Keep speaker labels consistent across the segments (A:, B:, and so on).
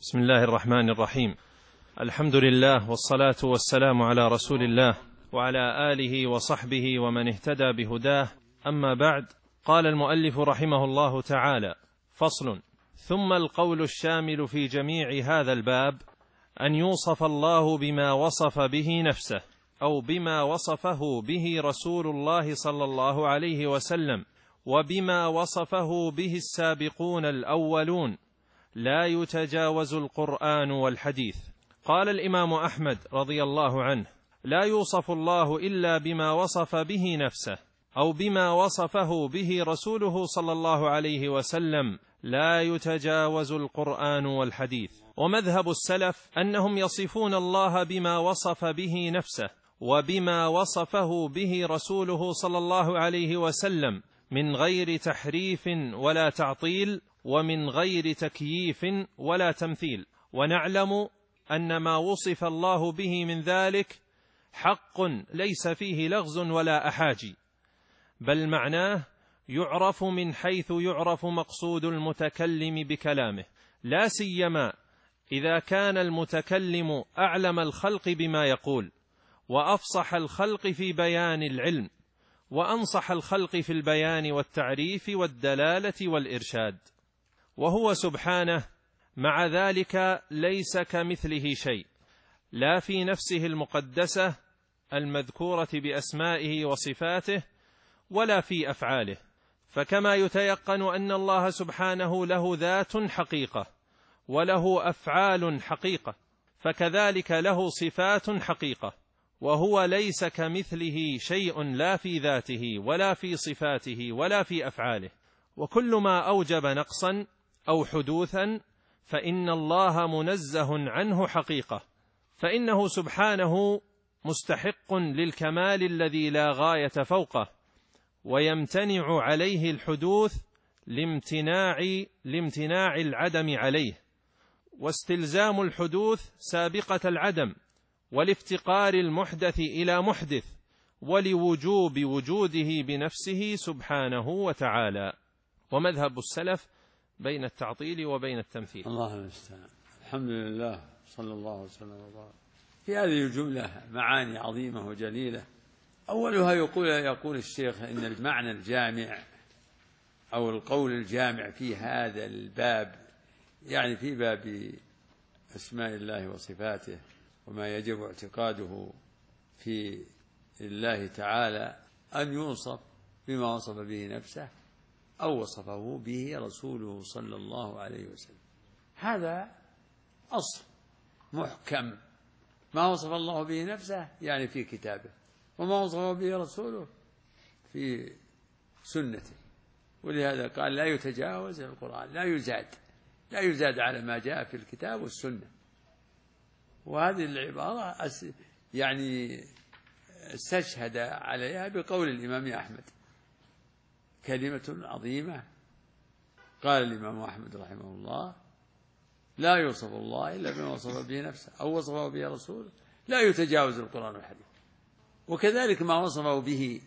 A: بسم الله الرحمن الرحيم. الحمد لله والصلاة والسلام على رسول الله وعلى آله وصحبه ومن اهتدى بهداه. أما بعد، قال المؤلف رحمه الله تعالى: فصل. ثم القول الشامل في جميع هذا الباب أن يوصف الله بما وصف به نفسه أو بما وصفه به رسول الله صلى الله عليه وسلم وبما وصفه به السابقون الأولون، لا يتجاوز القرآن والحديث. قال الإمام أحمد رضي الله عنه: لا يوصف الله إلا بما وصف به نفسه أو بما وصفه به رسوله صلى الله عليه وسلم، لا يتجاوز القرآن والحديث. ومذهب السلف أنهم يصفون الله بما وصف به نفسه وبما وصفه به رسوله صلى الله عليه وسلم من غير تحريف ولا تعطيل ومن غير تكييف ولا تمثيل. ونعلم أن ما وصف الله به من ذلك حق ليس فيه لغز ولا أحاجي، بل معناه يعرف من حيث يعرف مقصود المتكلم بكلامه، لا سيما إذا كان المتكلم أعلم الخلق بما يقول وأفصح الخلق في بيان العلم وأنصح الخلق في البيان والتعريف والدلالة والإرشاد. وهو سبحانه مع ذلك ليس كمثله شيء، لا في نفسه المقدسة المذكورة بأسمائه وصفاته ولا في أفعاله. فكما يتيقن أن الله سبحانه له ذات حقيقة وله أفعال حقيقة، فكذلك له صفات حقيقة، وهو ليس كمثله شيء لا في ذاته ولا في صفاته ولا في أفعاله. وكل ما أوجب نقصا أو حدوثا فإن الله منزه عنه حقيقة، فإنه سبحانه مستحق للكمال الذي لا غاية فوقه، ويمتنع عليه الحدوث لامتناع العدم عليه، واستلزام الحدوث سابقة العدم، والافتقار المحدث إلى محدث، ولوجوب وجوده بنفسه سبحانه وتعالى. ومذهب السلف بين التعطيل وبين التمثيل.
B: الله المستعان. الحمد لله، صلى الله وسلم وبارك. في هذه الجملة معاني عظيمة وجليلة. أولها يقول الشيخ إن المعنى الجامع أو القول الجامع في هذا الباب، يعني في باب أسماء الله وصفاته وما يجب اعتقاده في الله تعالى، أن يوصف بما وصف به نفسه أو وصفه به رسوله صلى الله عليه وسلم. هذا أصل محكم، ما وصف الله به نفسه يعني في كتابه، وما وصفه به رسوله في سنته. ولهذا قال لا يتجاوز القرآن، لا يزاد على ما جاء في الكتاب والسنة. وهذه العبارة يعني استشهد عليها بقول الإمام أحمد، كلمة عظيمة. قال الإمام أحمد رحمه الله: لا يوصف الله إلا بما وصف به نفسه أو وصفه به رسوله، لا يتجاوز القرآن والحديث. وكذلك ما وصفه به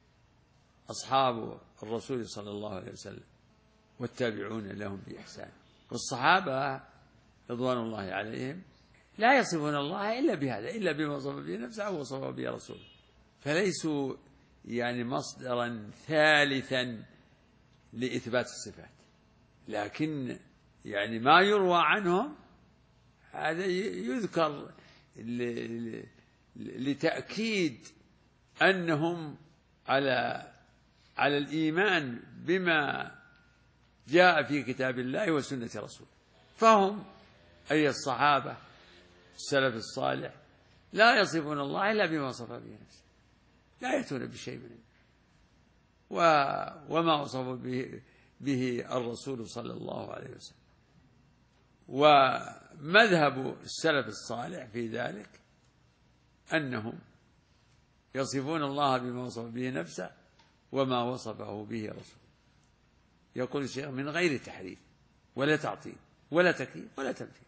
B: أصحاب الرسول صلى الله عليه وسلم والتابعون لهم بإحسان. والصحابة رضوان الله عليهم لا يصفون الله إلا بهذا، إلا بما وصف به نفسه أو وصفه به رسوله، فليسوا يعني مصدرا ثالثا لإثبات الصفات. لكن يعني ما يروى عنهم هذا يذكر لتأكيد أنهم على الإيمان بما جاء في كتاب الله وسنة رسوله. فهم أي الصحابة السلف الصالح لا يصفون الله إلا بما وصف به نفسه، لا يأتون بشيء منه. وما وصف به الرسول صلى الله عليه وسلم. ومذهب السلف الصالح في ذلك أنهم يصفون الله بما وصف به نفسه وما وصفه به رسوله. يقول الشيخ: من غير تحريف ولا تعطيل ولا تكييف ولا تمثيل.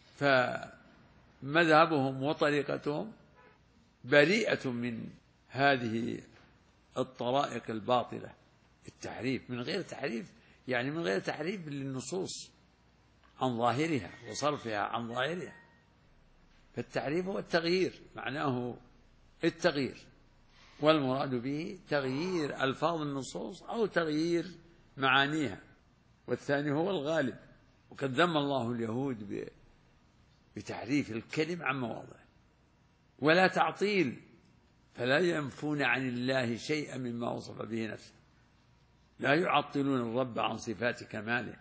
B: فمذهبهم وطريقتهم بريئة من هذه الطرائق الباطلة، التحريف. من غير تحريف يعني من غير تحريف للنصوص عن ظاهرها وصرفها عن ظاهرها. فالتعريف هو التغيير، معناه التغيير، والمراد به تغيير ألفاظ النصوص أو تغيير معانيها، والثاني هو الغالب. وقد ذم الله اليهود بتحريف الكلم عن مواضعه، ولا تعطيل، فلا ينفون عن الله شيئا مما وصف به نفسه، لا يعطلون الرب عن صفات كماله،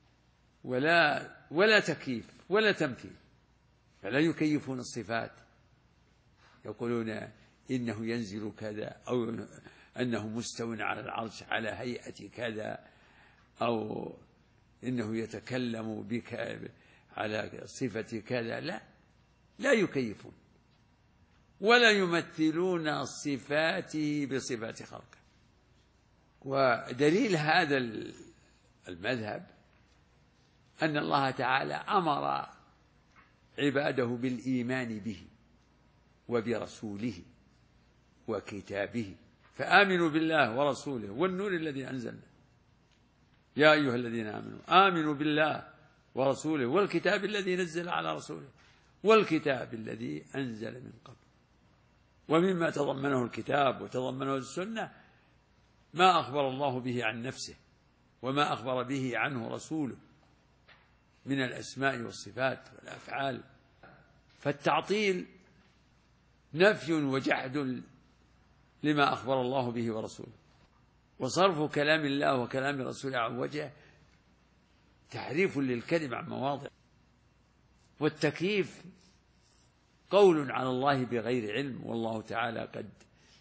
B: ولا تكييف ولا تمثيل، فلا يكيفون الصفات، يقولون إنه ينزل كذا، أو أنه مستو على العرش على هيئة كذا، أو إنه يتكلم بك على صفة كذا. لا يكيفون ولا يمثلون صفاته بصفات خلقه. ودليل هذا المذهب أن الله تعالى أمر عباده بالإيمان به وبرسوله وكتابه، فآمنوا بالله ورسوله والنور الذي أنزلنا، يا أيها الذين آمنوا آمنوا بالله ورسوله والكتاب الذي نزل على رسوله والكتاب الذي أنزل من قبل. ومما تضمنه الكتاب وتضمنه السنة ما أخبر الله به عن نفسه وما أخبر به عنه رسوله من الأسماء والصفات والأفعال. فالتعطيل نفي وجحد لما أخبر الله به ورسوله، وصرف كلام الله وكلام رسوله عن وجهه تحريف للكلم عن مواضع. والتكييف قول على الله بغير علم، والله تعالى قد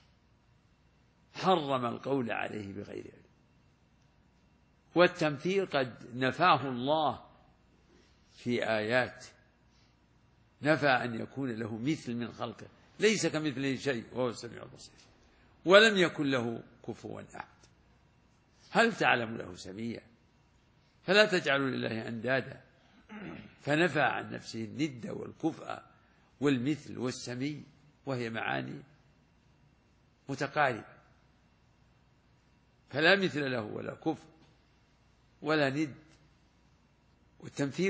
B: حرم القول عليه بغير علم. والتمثيل قد نفاه الله في آيات، نفى أن يكون له مثل من خلقه، ليس كمثله شيء وهو السميع البصير، ولم يكن له كفوا أحد. هل تعلم له سميا؟ فلا تجعلوا لله أندادا، فنفى عن نفسه الند والكفء والمثل والسمي، وهي معاني متقاربة، فلا مثل له ولا كفء ولا ند. والتمثيل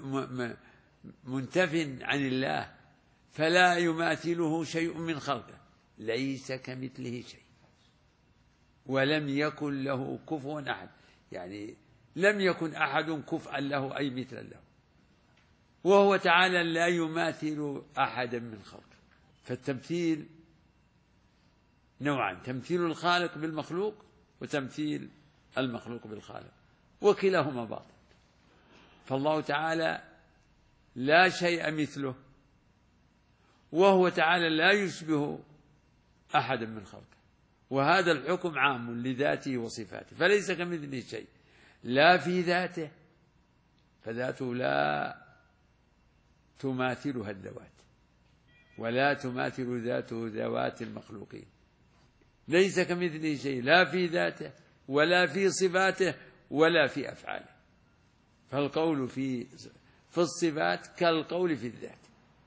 B: منتف عن الله، فلا يماثله شيء من خلقه، ليس كمثله شيء، ولم يكن له كفوا أحد، يعني لم يكن أحد كفءا له أي مثلا له، وهو تعالى لا يماثل أحدا من خلقه. فالتمثيل نوعان: تمثيل الخالق بالمخلوق وتمثيل المخلوق بالخالق، وكلاهما باطل. فالله تعالى لا شيء مثله، وهو تعالى لا يشبه أحدا من خلقه، وهذا الحكم عام لذاته وصفاته، فليس كمثله شيء، لا في ذاته، فذاته لا تماثلها الذوات، ولا تماثل ذاته ذوات المخلوقين، ليس كمثله شيء، لا في ذاته ولا في صفاته ولا في أفعاله. فالقول في الصفات كالقول في الذات،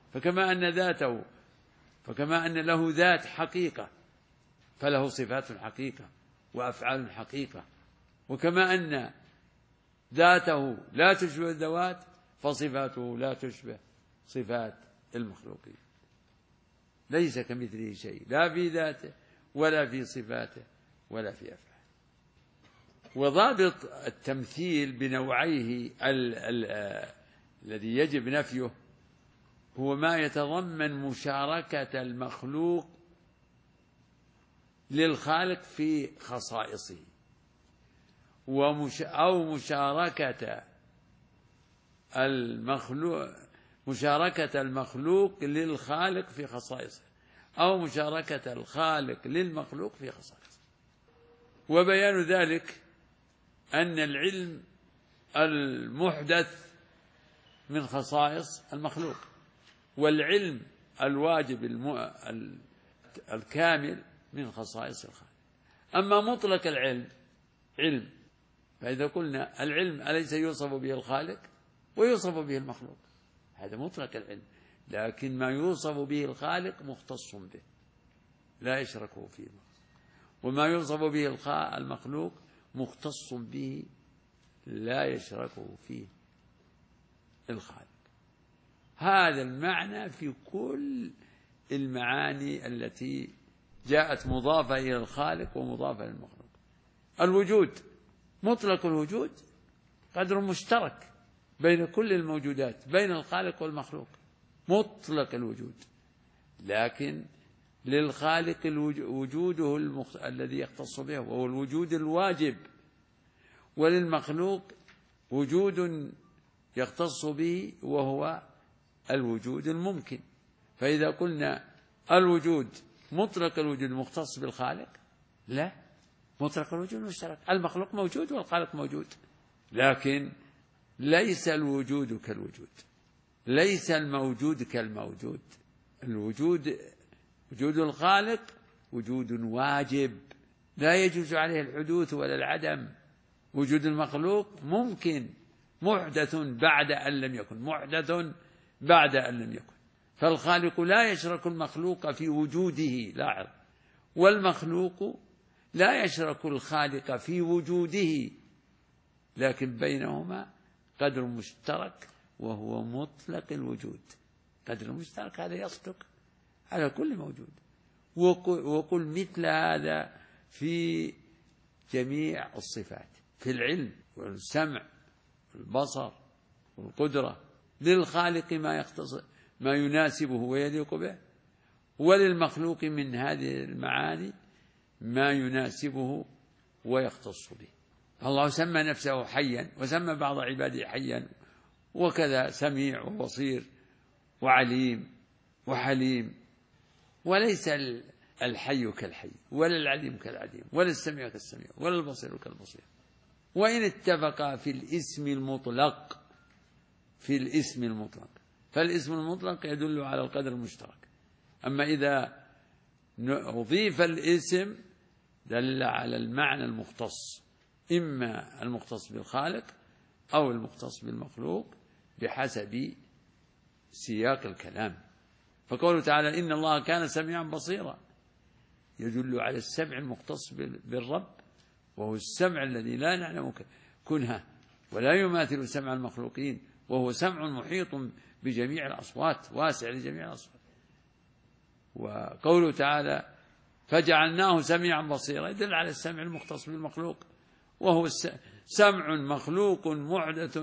B: فكما أن له ذات حقيقة فله صفات حقيقة وأفعال حقيقة، وكما أن ذاته لا تشبه الذوات فصفاته لا تشبه صفات المخلوقين، ليس كمثله شيء، لا في ذاته ولا في صفاته ولا في أفعاله. وضابط التمثيل بنوعيه الذي يجب نفيه هو ما يتضمن مشاركة المخلوق للخالق في خصائصه، أو مشاركة المخلوق للخالق في خصائصه، أو مشاركة الخالق للمخلوق في خصائصه. وبيان ذلك أن العلم المحدث من خصائص المخلوق، والعلم الواجب الكامل من خصائص الخالق. أما مطلق العلم علم، فإذا قلنا العلم أليس يوصف به الخالق ويوصف به المخلوق؟ هذا مطلق العلم، لكن ما يوصف به الخالق مختص به لا يشركه فيه، وما يوصف به المخلوق مختص به لا يشركه فيه. الخالق. هذا المعنى في كل المعاني التي جاءت مضافة إلى الخالق ومضافة للمخلوق. الوجود، مطلق الوجود قدر مشترك بين كل الموجودات، بين الخالق والمخلوق، مطلق الوجود. لكن للخالق وجوده الذي يختص به وهو الوجود الواجب، وللمخلوق وجود يختص به وهو الوجود الممكن. فإذا قلنا الوجود مطلق الوجود مختص بالخالق، لا، مطلق الوجود مشترك، المخلوق موجود والخالق موجود، لكن ليس الوجود كالوجود، ليس الموجود كالموجود. الوجود، وجود الخالق وجود واجب لا يجوز عليه الحدوث ولا العدم. وجود المخلوق ممكن، محدث بعد أن لم يكن، محدث بعد أن لم يكن. فالخالق لا يشرك المخلوق في وجوده، لاحظ، والمخلوق لا يشرك الخالق في وجوده، لكن بينهما قدر مشترك وهو مطلق الوجود. قدر مشترك هذا يصدق على كل موجود. وقل مثل هذا في جميع الصفات، في العلم والسمع والبصر والقدرة. للخالق ما يناسبه ويليق به، وللمخلوق من هذه المعاني ما يناسبه ويختص به. الله سمى نفسه حيا وسمى بعض عباده حيا، وكذا سميع وبصير وعليم وحليم. وليس الحي كالحي، ولا العليم كالعليم، ولا السميع كالسميع، ولا البصير كالبصير. وإن اتفقا في الاسم المطلق، في الاسم المطلق، فالاسم المطلق يدل على القدر المشترك. أما إذا أضيف الاسم دل على المعنى المختص، إما المختص بالخالق أو المختص بالمخلوق بحسب سياق الكلام. فقوله تعالى إن الله كان سميعا بصيرا يدل على السمع المختص بالرب، وهو السمع الذي لا نعلم كنهه ولا يماثل سمع المخلوقين، وهو سمع محيط بجميع الأصوات، واسع لجميع الأصوات. وقوله تعالى فجعلناه سميعا بصيرا يدل على السمع المختص بالمخلوق، وهو سمع مخلوق محدث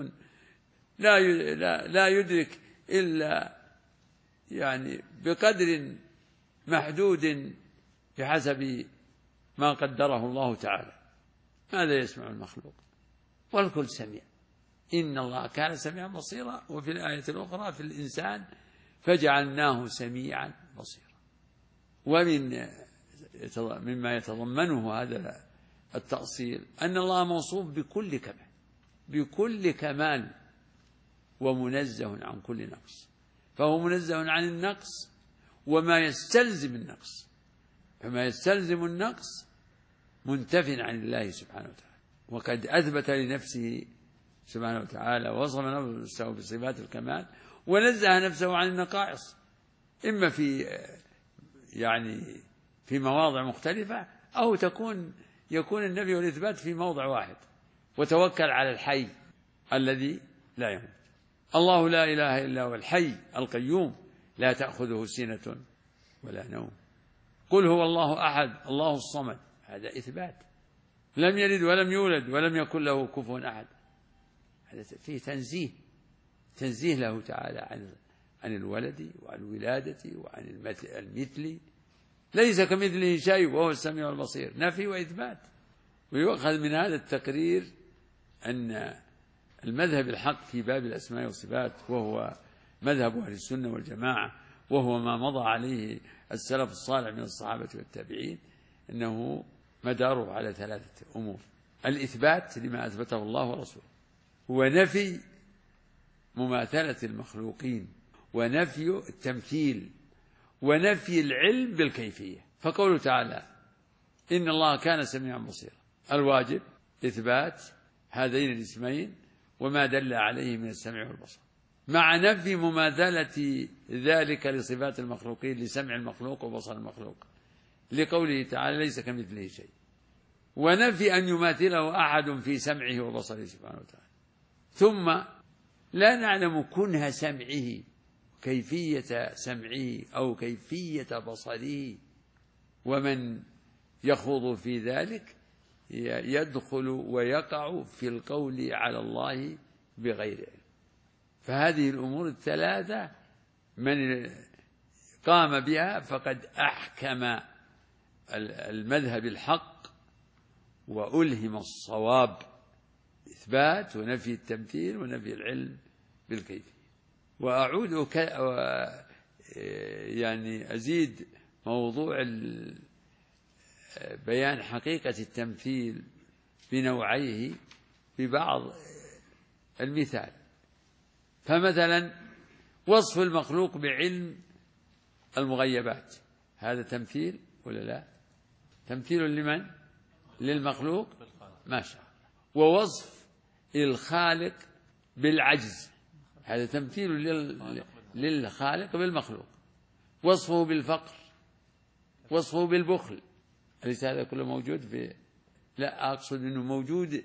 B: لا يدرك إلا يعني بقدر محدود بحسب ما قدره الله تعالى. ماذا يسمع المخلوق؟ والكل سميع. إن الله كان سميعا بصيرا. وفي الآية الأخرى في الإنسان فجعلناه سميعا بصيرا. مما يتضمنه هذا التأصيل أن الله موصوف بكل كمال، بكل كمال، ومنزه عن كل نقص. فهو منزه عن النقص وما يستلزم النقص، فما يستلزم النقص منتف عن الله سبحانه وتعالى. وقد أثبت لنفسه سبحانه وتعالى ووصف نفسه بصفات الكمال ونزه نفسه عن النقائص، إما في مواضع مختلفة، أو يكون النفي والإثبات في موضع واحد. وتوكل على الحي الذي لا يموت. الله لا إله إلا هو الحي القيوم لا تأخذه سنة ولا نوم. قل هو الله أحد الله الصمد، هذا إثبات. لم يلد ولم يولد ولم يكن له كفوا أحد، هذا فيه تنزيه له تعالى عن الولد وعن الولادة وعن المثل. ليس كمثله شيء وهو السميع البصير، نفي وإثبات. ويؤخذ من هذا التقرير أن المذهب الحق في باب الأسماء والصفات، وهو مذهب أهل السنة والجماعة، وهو ما مضى عليه السلف الصالح من الصحابة والتابعين، أنه مداره على 3 أمور: الإثبات لما أثبته الله ورسوله، ونفي مماثلة المخلوقين، ونفي التمثيل، ونفي العلم بالكيفية. فقوله تعالى إن الله كان سميعا بصيرا، الواجب إثبات هذين الاسمين وما دل عليه من السمع والبصر، مع نفي مماثلة ذلك لصفات المخلوقين، لسمع المخلوق وبصر المخلوق، لقوله تعالى ليس كمثله شيء، ونفي أن يماثله أحد في سمعه وبصره سبحانه وتعالى. ثم لا نعلم كنه سمعه، كيفية سمعه أو كيفية بصره، ومن يخوض في ذلك يدخل ويقع في القول على الله بغير علم. فهذه الأمور الثلاثة من قام بها فقد أحكم المذهب الحق وألهم الصواب، إثبات ونفي التمثيل ونفي العلم بالكيفية. وأعود يعني أزيد موضوع بيان حقيقة التمثيل بنوعيه ببعض المثال. فمثلا وصف المخلوق بعلم المغيبات، هذا تمثيل ولا لا؟ تمثيل لمن؟ للمخلوق، ما شاء الله. ووصف الخالق بالعجز، هذا تمثيل للخالق بالمخلوق. وصفه بالفقر، وصفه بالبخل، أليس هذا كله موجود في؟ لا، أقصد أنه موجود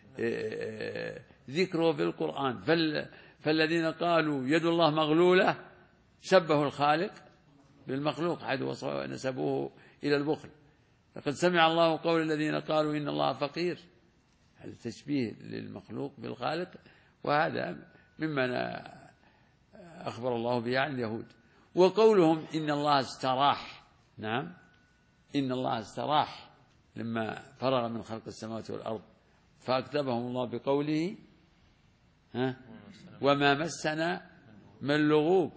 B: ذكره في القرآن. فالذين قالوا يد الله مغلولة شبهوا الخالق بالمخلوق، حيث نسبوه إلى البخل. لقد سمع الله قول الذين قالوا إن الله فقير، هذا تشبيه للمخلوق بالخالق، وهذا مما أخبر الله به عن اليهود. وقولهم إن الله استراح، نعم، إن الله استراح لما فرغ من خلق السماوات والأرض، فأكتبهم الله بقوله وما مسنا من لغوب.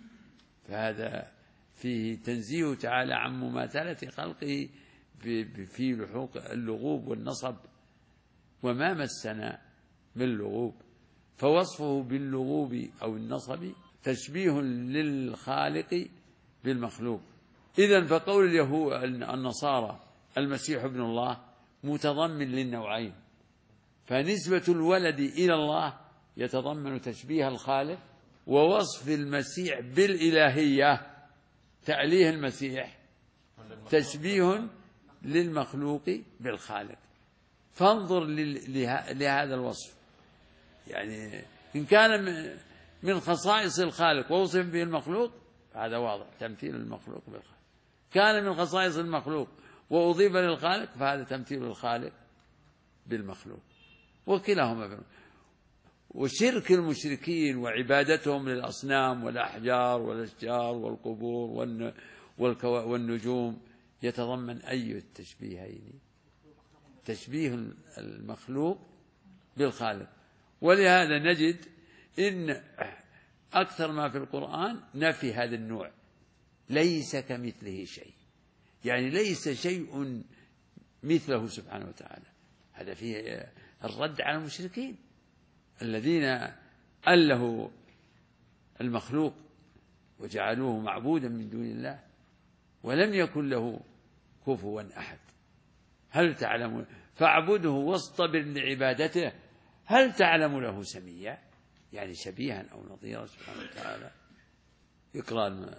B: فهذا فيه تنزيه تعالى عن مماثلة خلقه في لحوق اللغوب والنصب، وما مسنا من لغوب. فوصفه باللغوب أو النصب تشبيه للخالق بالمخلوق. إذن فقول اليهود النصارى المسيح ابن الله متضمن للنوعين، فنسبة الولد إلى الله يتضمن تشبيه الخالق، ووصف المسيح بالإلهية تأليه المسيح تشبيه للمخلوق بالخالق. فانظر لهذا الوصف، يعني إن كان من خصائص الخالق ووصف به المخلوق هذا واضح، تمثيل المخلوق بالخالق. كان من خصائص المخلوق وأضيف للخالق فهذا تمثيل الخالق بالمخلوق، وكلاهما. وشرك المشركين وعبادتهم للأصنام والأحجار والأشجار والقبور والنجوم يتضمن أي التشبيهين؟ تشبيه المخلوق بالخالق. ولهذا نجد إن أكثر ما في القرآن نفي هذا النوع، ليس كمثله شيء، يعني ليس شيء مثله سبحانه وتعالى. هذا فيه الرد على المشركين الذين ألهوا المخلوق وجعلوه معبودا من دون الله ولم يكن له كفوا أحد. هل تعلم فاعبده واصطبر لعبادته هل تعلم له سميا، يعني شبيها أو نظيرا سبحانه وتعالى. إقرار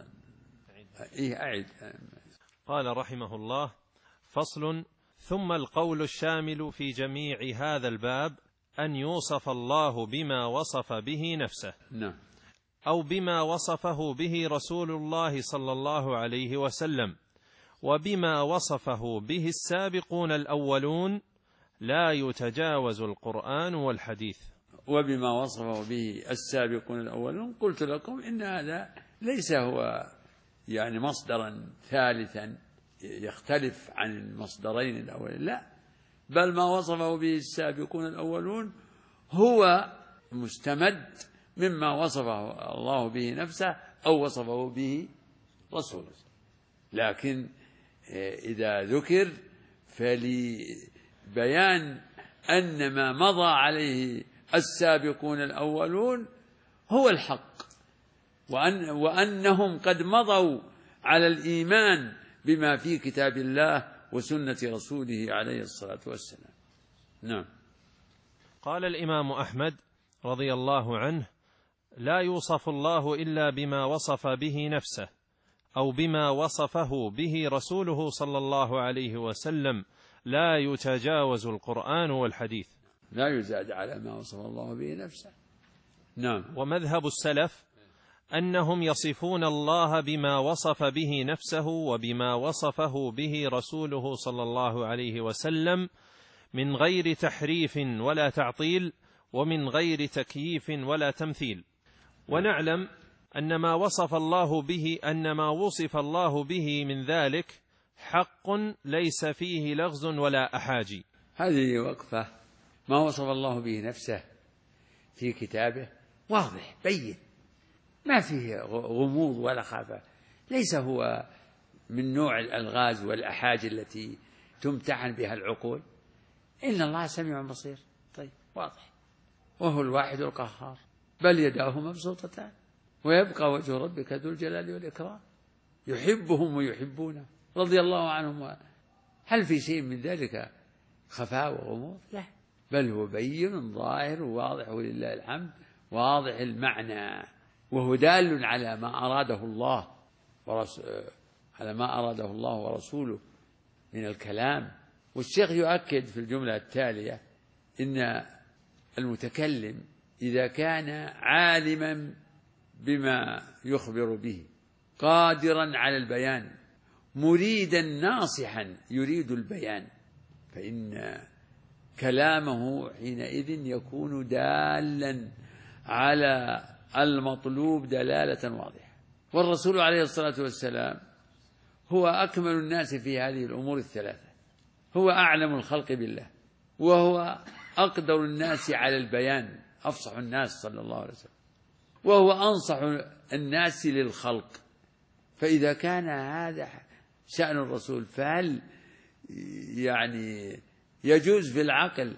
B: أعد.
A: قال رحمه الله: فصل. ثم القول الشامل في جميع هذا الباب أن يوصف الله بما وصف به نفسه، أو بما وصفه به رسول الله صلى الله عليه وسلم، وبما وصفه به السابقون الأولون، لا يتجاوز القرآن والحديث.
B: وبما وصفه به السابقون الأولون، قلت لكم إن هذا ليس هو يعني مصدرا ثالثا يختلف عن المصدرين الأولين، لا، بل ما وصفه به السابقون الأولون هو مستمد مما وصفه الله به نفسه أو وصفه به رسوله. لكن إذا ذكر فلبيان أن ما مضى عليه السابقون الأولون هو الحق، وأنهم قد مضوا على الإيمان بما في كتاب الله وسنة رسوله عليه الصلاة والسلام. نعم.
A: قال الإمام أحمد رضي الله عنه: لا يوصف الله إلا بما وصف به نفسه، أو بما وصفه به رسوله صلى الله عليه وسلم، لا يتجاوز القرآن والحديث.
B: لا يزاد على ما وصف الله به نفسه، نعم.
A: ومذهب السلف أنهم يصفون الله بما وصف به نفسه وبما وصفه به رسوله صلى الله عليه وسلم من غير تحريف ولا تعطيل ومن غير تكييف ولا تمثيل. ونعلم أن ما وصف الله به من ذلك حق ليس فيه لغز ولا أحاجي.
B: هذه وقفة. ما وصف الله به نفسه في كتابه واضح بين، ما فيه غموض ولا خفاء، ليس هو من نوع الألغاز والأحاجي التي تمتحن بها العقول. إن الله سميع بصير، طيب واضح، وهو الواحد القهار، بل يداه مبسوطتان، ويبقى وجه ربك ذو الجلال والإكرام، يحبهم ويحبونه، رضي الله عنهم. هل في شيء من ذلك خفاء وغموض؟ لا، بل هو بين ظاهر وواضح ولله الحمد، واضح المعنى، وهو دال على ما أراده الله ورسوله من الكلام. والشيخ يؤكد في الجملة التالية إن المتكلم إذا كان عالما بما يخبر به، قادرا على البيان، مريدا ناصحا يريد البيان، فإن كلامه حينئذ يكون دالا على المطلوب دلالة واضحة. والرسول عليه الصلاة والسلام هو أكمل الناس في هذه الأمور الثلاثة، هو أعلم الخلق بالله، وهو أقدر الناس على البيان، أفصح الناس صلى الله عليه وسلم، وهو أنصح الناس للخلق. فإذا كان هذا شأن الرسول، فهل يعني يجوز في العقل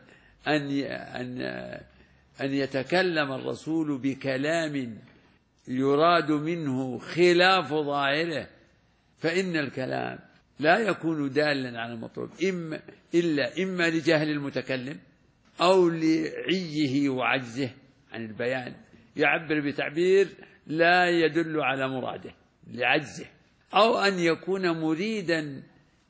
B: أن يتكلم الرسول بكلام يراد منه خلاف ظاهره؟ فإن الكلام لا يكون دالا على المطلوب إما لجهل المتكلم أو لعيه وعجزه عن البيان، يعبر بتعبير لا يدل على مراده لعجزه، أو أن يكون مريدا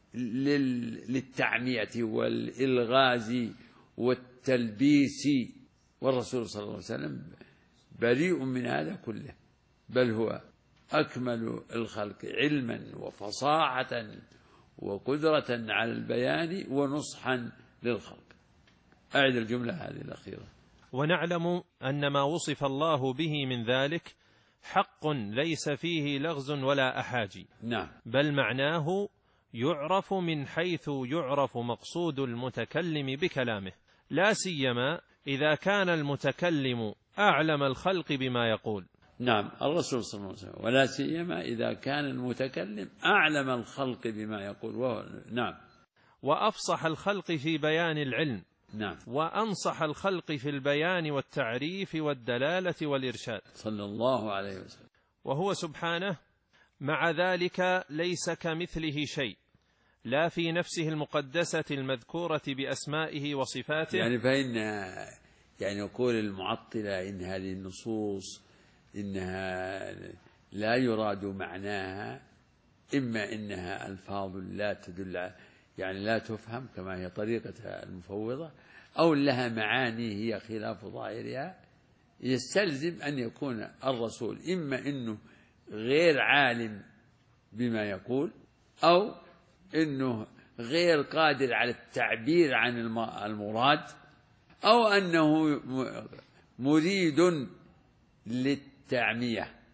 B: للتعمية والإلغاز والتلبيس. والرسول صلى الله عليه وسلم بريء من هذا كله، بل هو أكمل الخلق علما وفصاحة وقدرة على البيان ونصحا للخلق. أعد الجملة هذه الأخيرة.
A: ونعلم أن ما وصف الله به من ذلك حق ليس فيه لغز ولا أحاجي.
B: نعم.
A: بل معناه يعرف من حيث يعرف مقصود المتكلم بكلامه، لا سيما إذا كان المتكلم أعلم الخلق بما يقول.
B: نعم، الرسول صلى الله عليه وسلم، ولا سيما إذا كان المتكلم أعلم الخلق بما يقول. نعم.
A: وأفصح الخلق في بيان العلم.
B: نعم.
A: وأنصح الخلق في البيان والتعريف والدلالة والإرشاد
B: صلى الله عليه وسلم.
A: وهو سبحانه مع ذلك ليس كمثله شيء، لا في نفسه المقدسة المذكورة بأسمائه وصفاته.
B: يعني فإن يقول المعطلة إن هذه النصوص إنها لا يراد معناها، إما إنها ألفاظ لا تدل، يعني لا تفهم كما هي طريقة المفوضة، أو لها معاني هي خلاف ظاهرها. يستلزم أن يكون الرسول إما أنه غير عالم بما يقول، أو أنه غير قادر على التعبير عن المراد، أو أنه مريد للتعمية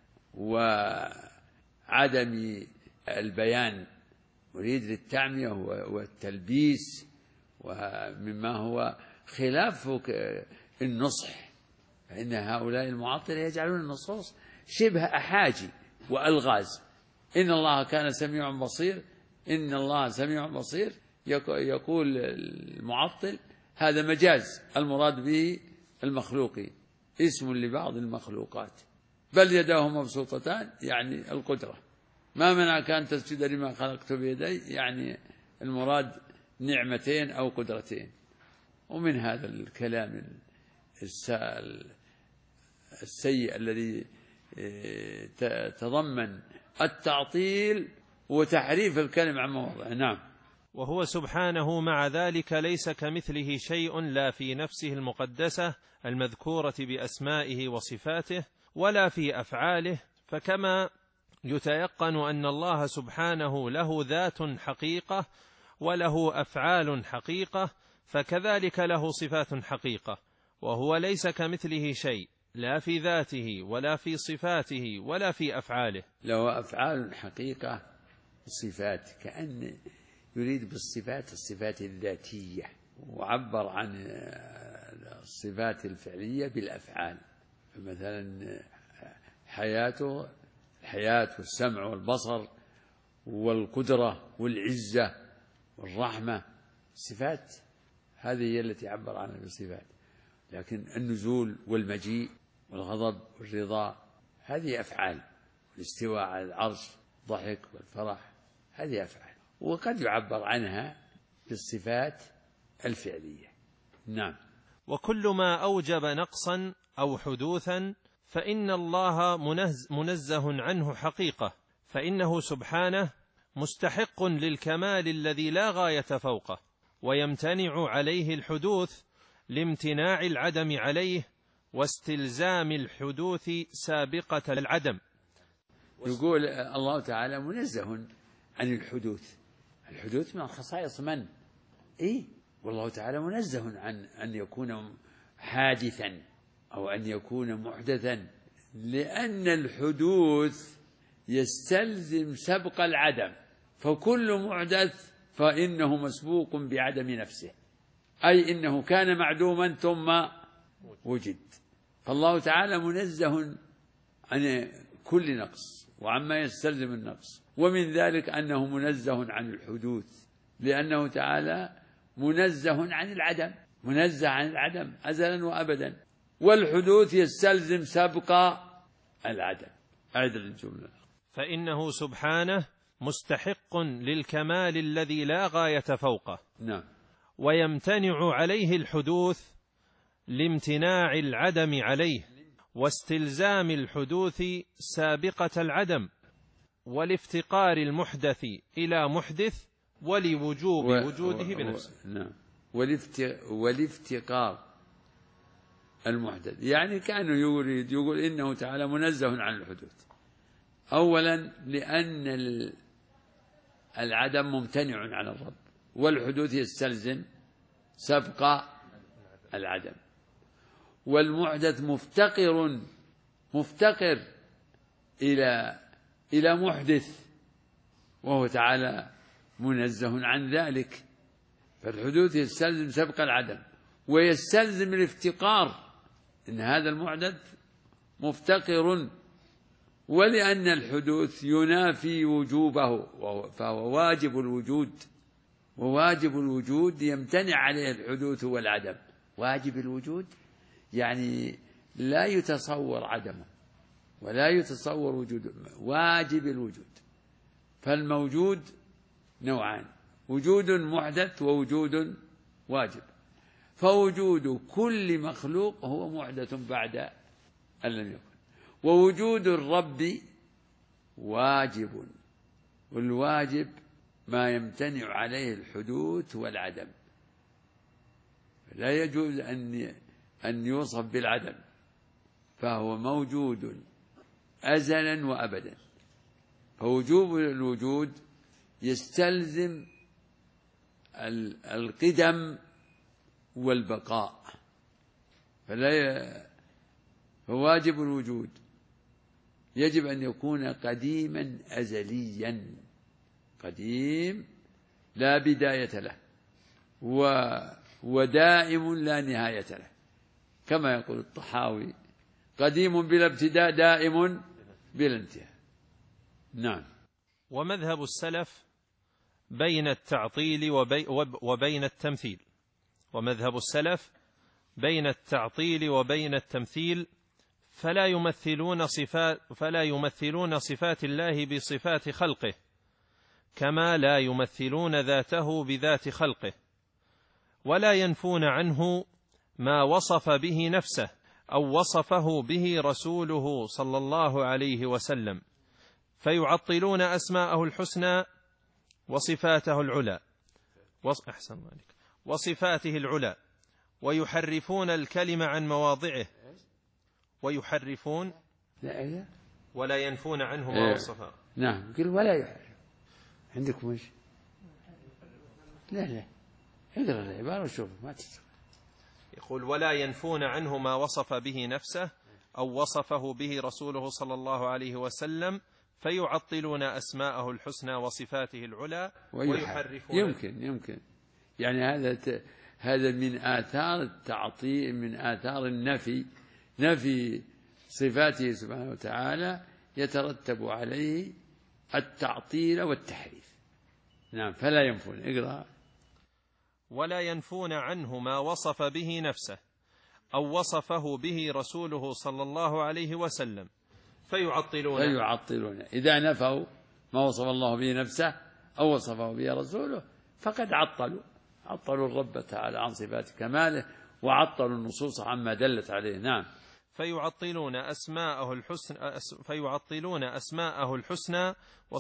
B: وعدم البيان، مريد للتعمية والتلبيس ومما هو خلاف النصح. فإن هؤلاء المعطلة يجعلون النصوص شبه أحاجي وألغاز. إن الله كان سميع بصير، إن الله سميع بصير، يقول المعطل هذا مجاز، المراد به المخلوقين، اسم لبعض المخلوقات، بل يداه مبسوطتان يعني القدرة، ما منعك أن تسجد لما خلقت بيدي، يعني المراد نعمتين أو قدرتين. ومن هذا الكلام السيء الذي تضمن التعطيل وتحريف الكلم عن مواضعه. نعم.
A: وهو سبحانه مع ذلك ليس كمثله شيء، لا في نفسه المقدسة المذكورة بأسمائه وصفاته ولا في أفعاله، فكما يتيقن أن الله سبحانه له ذات حقيقة وله أفعال حقيقة، فكذلك له صفات حقيقة، وهو ليس كمثله شيء، لا في ذاته ولا في صفاته ولا في أفعاله.
B: له أفعال حقيقة وصفات، كأن يريد بالصفات الصفات الذاتية، وعبر عن الصفات الفعلية بالأفعال. مثلا حياته، الحياة والسمع والبصر والقدرة والعزة والرحمة، صفات هذه هي التي عبر عنها بالصفات. لكن النزول والمجيء والغضب والرضا هذه أفعال، والاستواء على العرش، الضحك والفرح هذه أفعال، وقد يعبر عنها بالصفات الفعلية. نعم.
A: وكل ما أوجب نقصا أو حدوثا فإن الله منزه عنه حقيقة، فإنه سبحانه مستحق للكمال الذي لا غاية فوقه، ويمتنع عليه الحدوث لامتناع العدم عليه واستلزام الحدوث سابقة العدم.
B: يقول الله تعالى منزه عن الحدوث. الحدوث من خصائص من؟ والله تعالى منزه عن أن يكون حادثا أو أن يكون محدثا، لأن الحدوث يستلزم سبق العدم، فكل محدث فإنه مسبوق بعدم نفسه، أي إنه كان معدوما ثم وجد. فالله تعالى منزه عن كل نقص وعما يستلزم النقص، ومن ذلك أنه منزه عن الحدوث، لأنه تعالى منزه عن العدم، منزه عن العدم أزلا وأبدا، والحدوث يستلزم سبق العدم. أعد الجملة.
A: فإنه سبحانه مستحق للكمال الذي لا غاية فوقه.
B: نعم.
A: ويمتنع عليه الحدوث لامتناع العدم عليه واستلزام الحدوث سابقة العدم، والافتقار المحدث إلى محدث ولوجوب وجوده بنفسه.
B: نعم. والافتقار المحدث، يعني كأنه يقول إنه تعالى منزه عن الحدوث، أولا لأن العدم ممتنع عن الرب، والحدوث يستلزم سبق العدم، والمحدث مفتقر إلى محدث، وهو تعالى منزه عن ذلك. فالحدوث يستلزم سبق العدم ويستلزم الافتقار، إن هذا المحدث مفتقر، ولأن الحدوث ينافي وجوبه، فهو واجب الوجود، وواجب الوجود يمتنع عليه الحدوث والعدم. واجب الوجود يعني لا يتصور عدمه ولا يتصور وجوده، واجب الوجود. فالموجود نوعان، وجود محدث ووجود واجب، فوجود كل مخلوق هو محدث بعد أن لم يكن، ووجود الرب واجب، والواجب ما يمتنع عليه الحدوث والعدم، لا يجوز أن يوصف بالعدم، فهو موجود أزلا وأبدا. فوجوب الوجود يستلزم القدم والبقاء، فواجب الوجود يجب أن يكون قديما أزليا، قديم لا بداية له، ودائم لا نهاية له، كما يقول الطحاوي: قديم بلا ابتداء، دائم بلا انتهاء. نعم.
A: ومذهب السلف بين التعطيل وبين التمثيل، ومذهب السلف بين التعطيل وبين التمثيل، فلا يمثلون صفات الله بصفات خلقه، كما لا يمثلون ذاته بذات خلقه، ولا ينفون عنه ما وصف به نفسه أو وصفه به رسوله صلى الله عليه وسلم، فيعطلون أسماءه الحسنى وصفاته العلى، أحسن ذلك وصفاته العلى ويحرفون الكلم عن مواضعه ويحرفون ولا ينفون عنه ما وصفه.
B: نعم قل ولا يحرف عندكم ايش؟ لا اقرأ العبارة وشوف ما تستطيع.
A: يقول ولا ينفون عنه ما وصف به نفسه أو وصفه به رسوله صلى الله عليه وسلم فيعطلون أسماءه الحسنى وصفاته العلى ويحرفون.
B: يمكن يعني هذا من آثار التعطيل، من آثار نفي صفاته سبحانه وتعالى يترتب عليه التعطيل والتحريف. نعم فلا ينفون. اقرأ.
A: ولا ينفون عنه ما وصف به نفسه أو وصفه به رسوله صلى الله عليه وسلم
B: فيعطلون. إذا نفوا ما وصف الله به نفسه أو وصفه به رسوله فقد عطلوا الرب تعالى عن صفات كماله وعطلوا النصوص عما دلت عليه. نعم
A: فيعطلون أسماءه الحسنى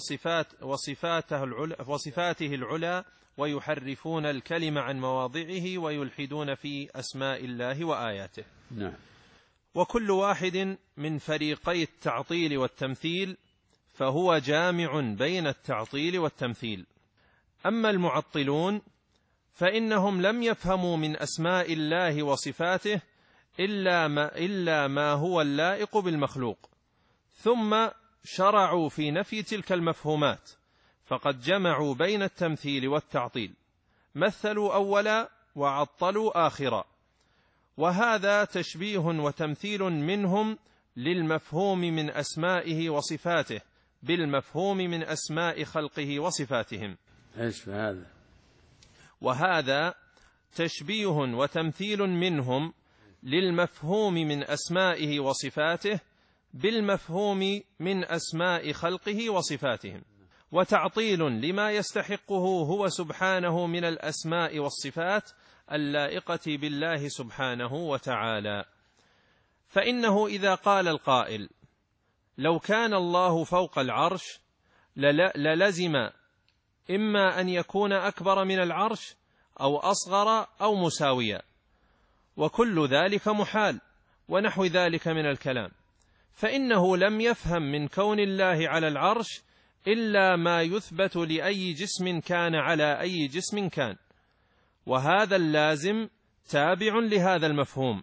A: وصفاته العلى ويحرفون الكلم عن مواضعه ويلحدون في أسماء الله وآياته.
B: نعم.
A: وكل واحد من فريقي التعطيل والتمثيل فهو جامع بين التعطيل والتمثيل. أما المعطلون فإنهم لم يفهموا من أسماء الله وصفاته إلا ما هو اللائق بالمخلوق، ثم شرعوا في نفي تلك المفهومات، فقد جمعوا بين التمثيل والتعطيل، مثلوا أولا وعطلوا آخرا، وهذا تشبيه وتمثيل منهم للمفهوم من أسمائه وصفاته بالمفهوم من أسماء خلقه وصفاتهم.
B: إيش هذا؟
A: وهذا تشبيه وتمثيل منهم للمفهوم من أسمائه وصفاته بالمفهوم من أسماء خلقه وصفاتهم، وتعطيل لما يستحقه هو سبحانه من الأسماء والصفات اللائقة بالله سبحانه وتعالى. فإنه إذا قال القائل لو كان الله فوق العرش للزم إما أن يكون أكبر من العرش أو أصغر أو مساويا، وكل ذلك محال ونحو ذلك من الكلام، فإنه لم يفهم من كون الله على العرش إلا ما يثبت لأي جسم كان على أي جسم كان، وهذا اللازم تابع لهذا المفهوم.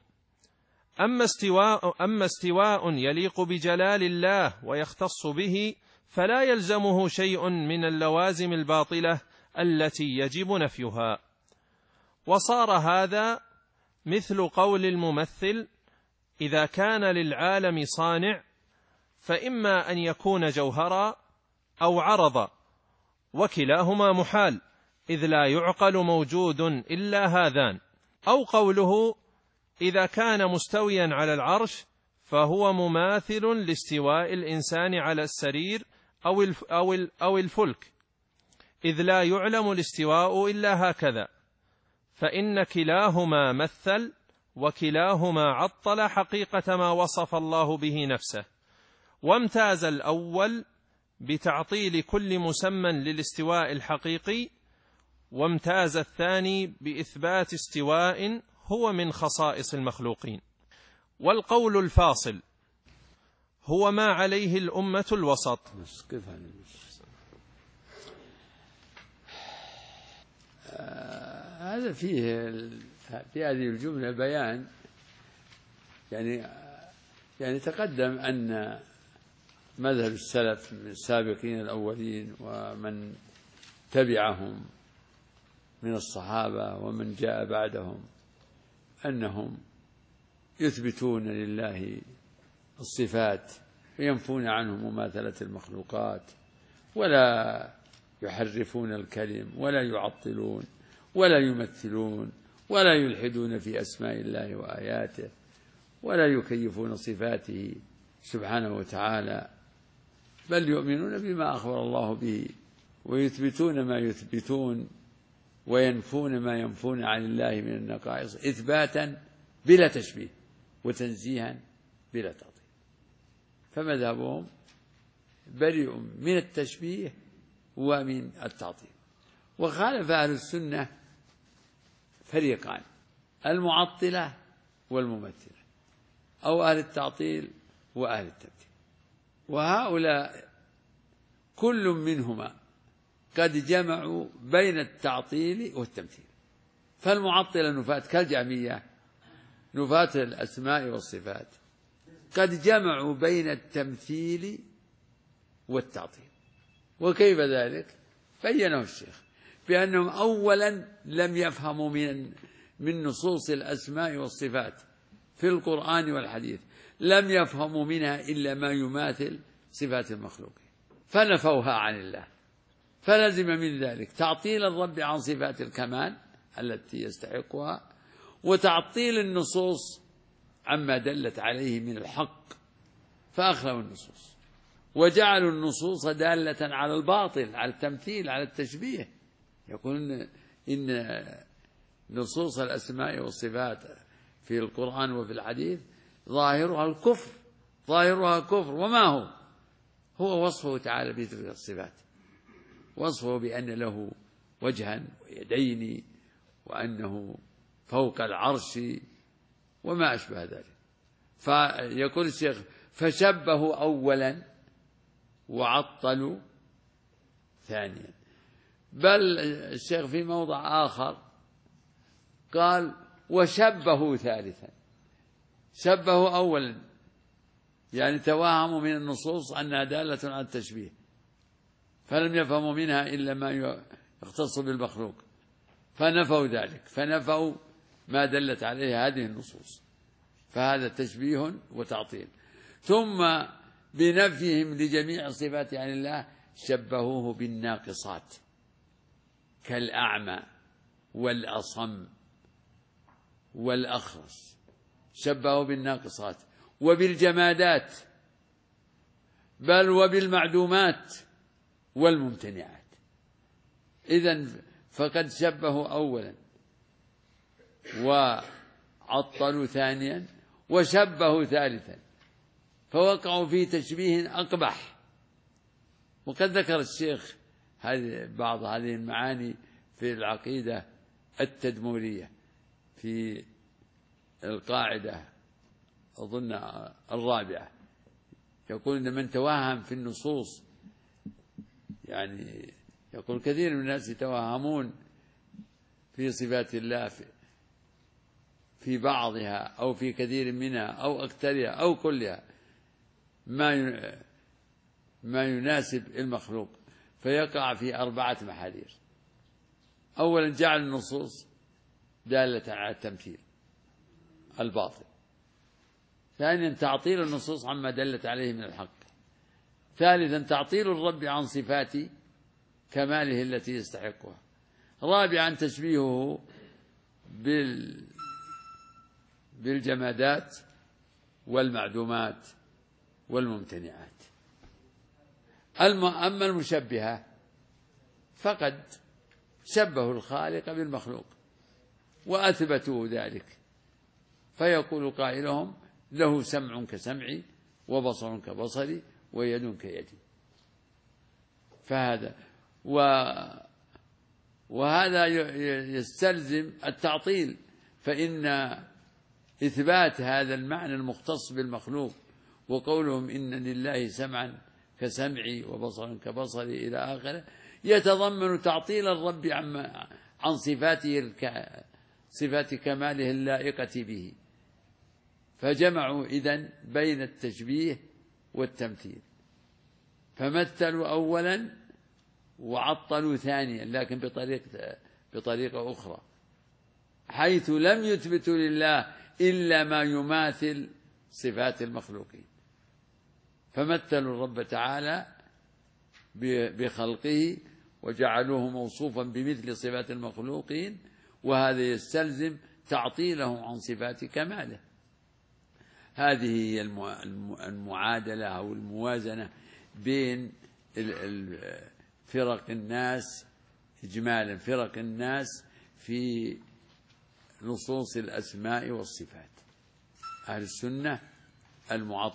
A: أما استواء يليق بجلال الله ويختص به فلا يلزمه شيء من اللوازم الباطلة التي يجب نفيها. وصار هذا مثل قول الممثل إذا كان للعالم صانع فإما أن يكون جوهرا أو عرضا، وكلاهما محال إذ لا يعقل موجود إلا هذان. أو قوله إذا كان مستويا على العرش فهو مماثل لاستواء الإنسان على السرير أو الفلك، إذ لا يعلم الاستواء إلا هكذا، فإن كلاهما مثل وكلاهما عطل حقيقة ما وصف الله به نفسه. وامتاز الأول بتعطيل كل مسمى للاستواء الحقيقي، وامتاز الثاني بإثبات استواء هو من خصائص المخلوقين. والقول الفاصل هو ما عليه الأمة الوسط.
B: هذا فيه في هذه الجملة بيان، يعني تقدم أن مذهب السلف من السابقين الأولين ومن تبعهم من الصحابة ومن جاء بعدهم أنهم يثبتون لله الصفات وينفون عنه مماثلة المخلوقات، ولا يحرفون الكلم ولا يعطلون ولا يمثلون ولا يلحدون في أسماء الله وآياته ولا يكيفون صفاته سبحانه وتعالى، بل يؤمنون بما أخبر الله به ويثبتون ما يثبتون وينفون ما ينفون عن الله من النقائص إثباتا بلا تشبيه وتنزيها بلا تعطيل. فمذهبهم بريء من التشبيه ومن التعطيل، وخالف أهل السنة فريقان: المعطلة والممثلة، أو أهل التعطيل وأهل التمثيل. وهؤلاء كل منهما قد جمعوا بين التعطيل والتمثيل. فالمعطلة نفاة كالجهمية نفاة الأسماء والصفات قد جمعوا بين التمثيل والتعطيل. وكيف ذلك؟ بينه الشيخ بأنهم أولا لم يفهموا من نصوص الأسماء والصفات في القرآن والحديث، لم يفهموا منها إلا ما يماثل صفات المخلوقين فنفوها عن الله، فلزم من ذلك تعطيل الرب عن صفات الكمال التي يستحقها، وتعطيل النصوص عما دلت عليه من الحق، فأخلوا النصوص وجعلوا النصوص دالة على الباطل، على التمثيل، على التشبيه. يقولون إن نصوص الأسماء والصفات في القرآن وفي الحديث ظاهرها الكفر، ظاهرها كفر. وما هو وصفه تعالى بتلك الصفات، وصفه بأن له وجها ويدين وأنه فوق العرش وما أشبه ذلك. فيقول الشيخ: فشبهوا أولا وعطلوا ثانيا. بل الشيخ في موضع آخر قال: وشبهوا ثالثا. شبهوا أولا يعني توهموا من النصوص أنها دالة على التشبيه، فلم يفهموا منها إلا ما يختص بالمخلوق، فنفوا ذلك، فنفوا ما دلت عليه هذه النصوص، فهذا تشبيه وتعطيل. ثم بنفيهم لجميع الصفات عن الله شبهوه بالناقصات كالأعمى والأصم والأخرس، شبهوا بالناقصات وبالجمادات، بل وبالمعدومات والممتنعات. إذن فقد شبهوا أولا وعطلوا ثانيا وشبهوا ثالثا، فوقعوا في تشبيه أقبح. وقد ذكر الشيخ بعض هذه المعاني في العقيدة التدمورية في القاعدة أظن الرابعة، يقول إن من توهم في النصوص، يعني يقول كثير من الناس يتوهمون في صفات الله في بعضها أو في كثير منها أو أكثرها أو كلها ما يناسب المخلوق، فيقع في 4 محاذير. أولا جعل النصوص دالة على التمثيل الباطل، ثانيا تعطيل النصوص عما دلت عليه من الحق، ثالثا تعطيل الرب عن صفات كماله التي يستحقها، رابعا تشبيهه بالجمادات والمعدومات والممتنعات. أما المشبهة فقد شبهوا الخالق بالمخلوق وأثبتوا ذلك، فيقول قائلهم: له سمع كسمعي وبصر كبصري ويد كيدي. فهذا وهذا يستلزم التعطيل، فإن إثبات هذا المعنى المختص بالمخلوق وقولهم إن لله سمعا كسمعي وبصرا كبصري إلى آخره يتضمن تعطيل الرب عن صفات كماله اللائقة به، فجمعوا إذن بين التشبيه والتمثيل، فمثلوا أولا وعطلوا ثانيا، لكن بطريقة أخرى، حيث لم يثبتوا لله إلا ما يماثل صفات المخلوقين، فمثلوا الرب تعالى بخلقه وجعلوه موصوفا بمثل صفات المخلوقين، وهذا يستلزم تعطيله عن صفات كماله. هذه هي المعادلة أو الموازنة بين فرق الناس إجمالا، فرق الناس في نصوص الأسماء والصفات: أهل السنة،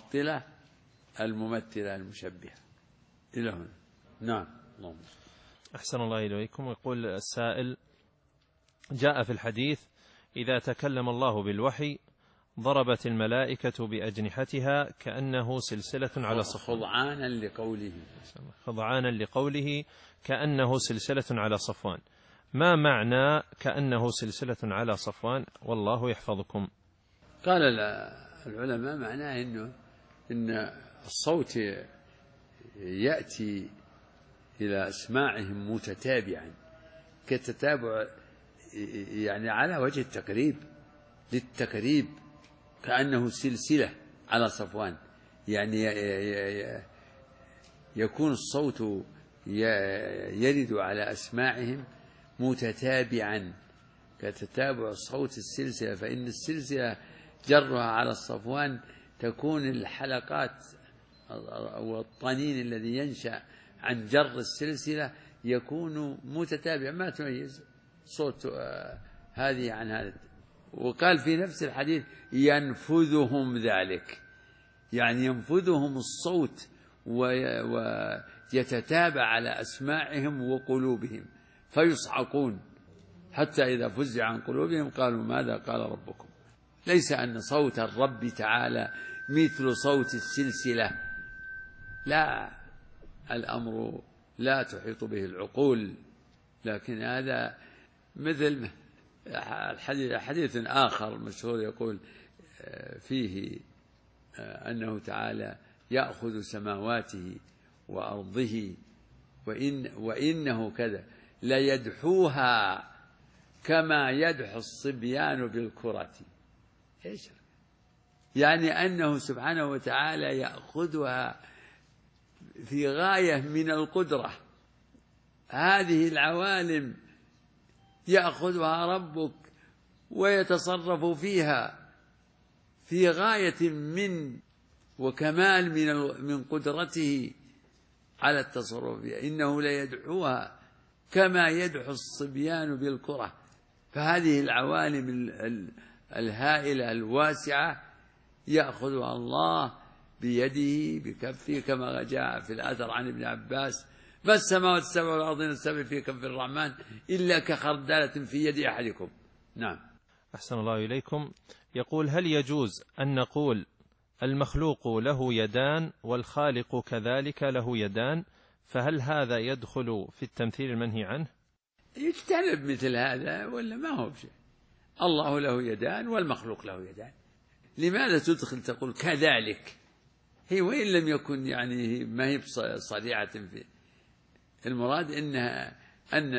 B: المعطلة، الممثلة، المشبهة. إلى هنا. نعم. اللهم
A: أحسن الله إليكم. يقول السائل: جاء في الحديث: إذا تكلم الله بالوحي ضربت الملائكة بأجنحتها كأنه سلسلة على صفوان. خضعانا لقوله كأنه سلسلة على صفوان. ما معنى كأنه سلسلة على صفوان؟ والله يحفظكم.
B: قال العلماء معناه إن الصوت يأتي إلى أسماعهم متتابعا كتتابع، يعني على وجه التقريب، للتقريب، كأنه سلسلة على صفوان، يعني يكون الصوت يرد على أسماعهم متتابعا كتتابع صوت السلسلة، فإن السلسلة جرها على الصفوان تكون الحلقات والطنين الذي ينشأ عن جر السلسلة يكون متتابع، ما تميز صوت هذه عن هذا. وقال في نفس الحديث: ينفذهم ذلك، يعني ينفذهم الصوت ويتتابع على أسماعهم وقلوبهم فيصعقون، حتى إذا فزع عن قلوبهم قالوا ماذا قال ربكم. ليس أن صوت الرب تعالى مثل صوت السلسلة، لا، الأمر لا تحيط به العقول، لكن هذا مثل حديث آخر مشهور يقول فيه أنه تعالى يأخذ سماواته وأرضه وإنه كذا ليدحوها كما يدحو الصبيان بالكرة. إيش يعني؟ أنه سبحانه وتعالى يأخذها في غاية من القدرة، هذه العوالم يأخذها ربك ويتصرف فيها في غاية من وكمال من قدرته على التصرف فيها، إنه ليدحوها كما يدحو الصبيان بالكرة. فهذه العوالم الهائلة الواسعة يأخذها الله بيده بكفه، كما جاء في الأثر عن ابن عباس: ما السماوات السبع والأرضين السبع في كف الرحمن إلا كخردلة في يد أحدكم. نعم.
A: أحسن الله إليكم. يقول: هل يجوز أن نقول المخلوق له يدان والخالق كذلك له يدان؟ فهل هذا يدخل في التمثيل المنهي عنه؟
B: يجتنب مثل هذا، ولا ما هو بشيء. الله له يدان والمخلوق له يدان، لماذا تدخل تقول كذلك؟ هي وإن لم يكن يعني ما هي صريعة في المراد أن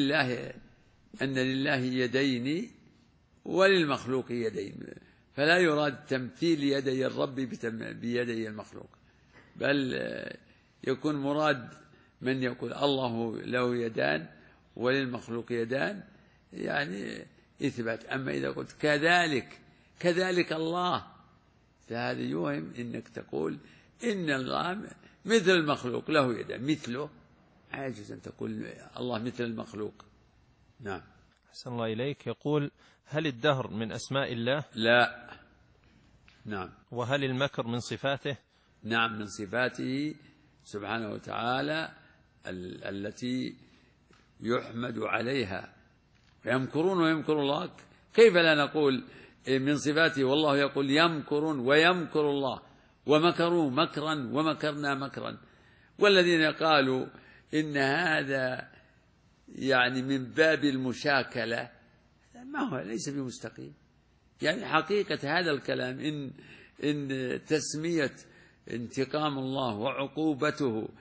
B: لله يدين وللمخلوق يدين، فلا يراد تمثيل يدي الرب بيدي المخلوق، بل يكون مراد من يقول الله له يدان وللمخلوق يدان، يعني إثبات. أما إذا قلت كذلك الله، فهذا يوهم إنك تقول إن الله مثل المخلوق له يدان، مثله، عاجز أن تقول الله مثل المخلوق. نعم.
A: أحسن الله إليك. يقول: هل الدهر من أسماء الله؟
B: لا. نعم.
A: وهل المكر من صفاته؟
B: نعم، من صفاته سبحانه وتعالى التي يحمد عليها. يمكرون ويمكر الله، كيف لا نقول من صفاته والله يقول يمكرون ويمكر الله، ومكروا مكرا ومكرنا مكرا. والذين قالوا إن هذا يعني من باب المشاكلة، ما هو ليس بمستقيم. يعني حقيقة هذا الكلام إن تسمية انتقام الله وعقوبته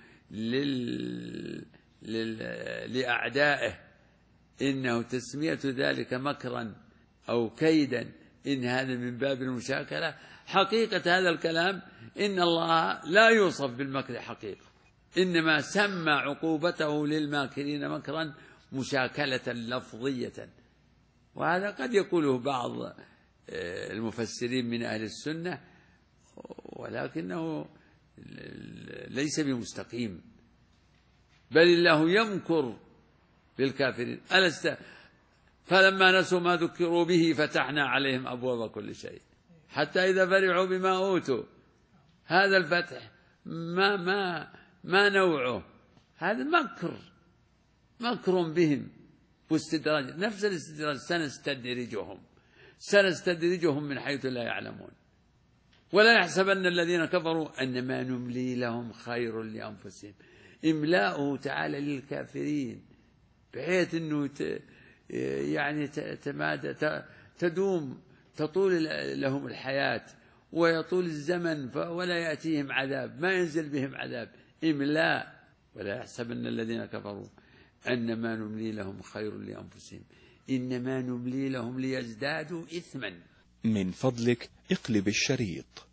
B: لأعدائه إنه تسمية ذلك مكرا أو كيدا، إن هذا من باب المشاكلة. حقيقة هذا الكلام إن الله لا يوصف بالمكر حقيقة، إنما سمى عقوبته للماكرين مكرا مشاكلة لفظية. وهذا قد يقوله بعض المفسرين من أهل السنة، ولكنه ليس بمستقيم. بل الله يمكر بالكافرين. فلما نسوا ما ذكروا به فتحنا عليهم أبواب كل شيء حتى إذا فرحوا بما أوتوا. هذا الفتح ما نوعه؟ هذا مكر مكر بهم واستدراج، نفس الاستدراج، سنستدرجهم من حيث لا يعلمون. ولا يحسبن الذين كفروا أنما نملي لهم خير لأنفسهم. إملاؤه تعالى للكافرين بحيث أنه يعني تدوم، تطول لهم الحياة ويطول الزمن ولا يأتيهم عذاب، ما ينزل بهم عذاب، إملاء. ولا يحسبن الذين كفروا أنما نملي لهم خير لأنفسهم إنما نملي لهم ليزدادوا إثما.
C: من فضلك اقلب الشريط.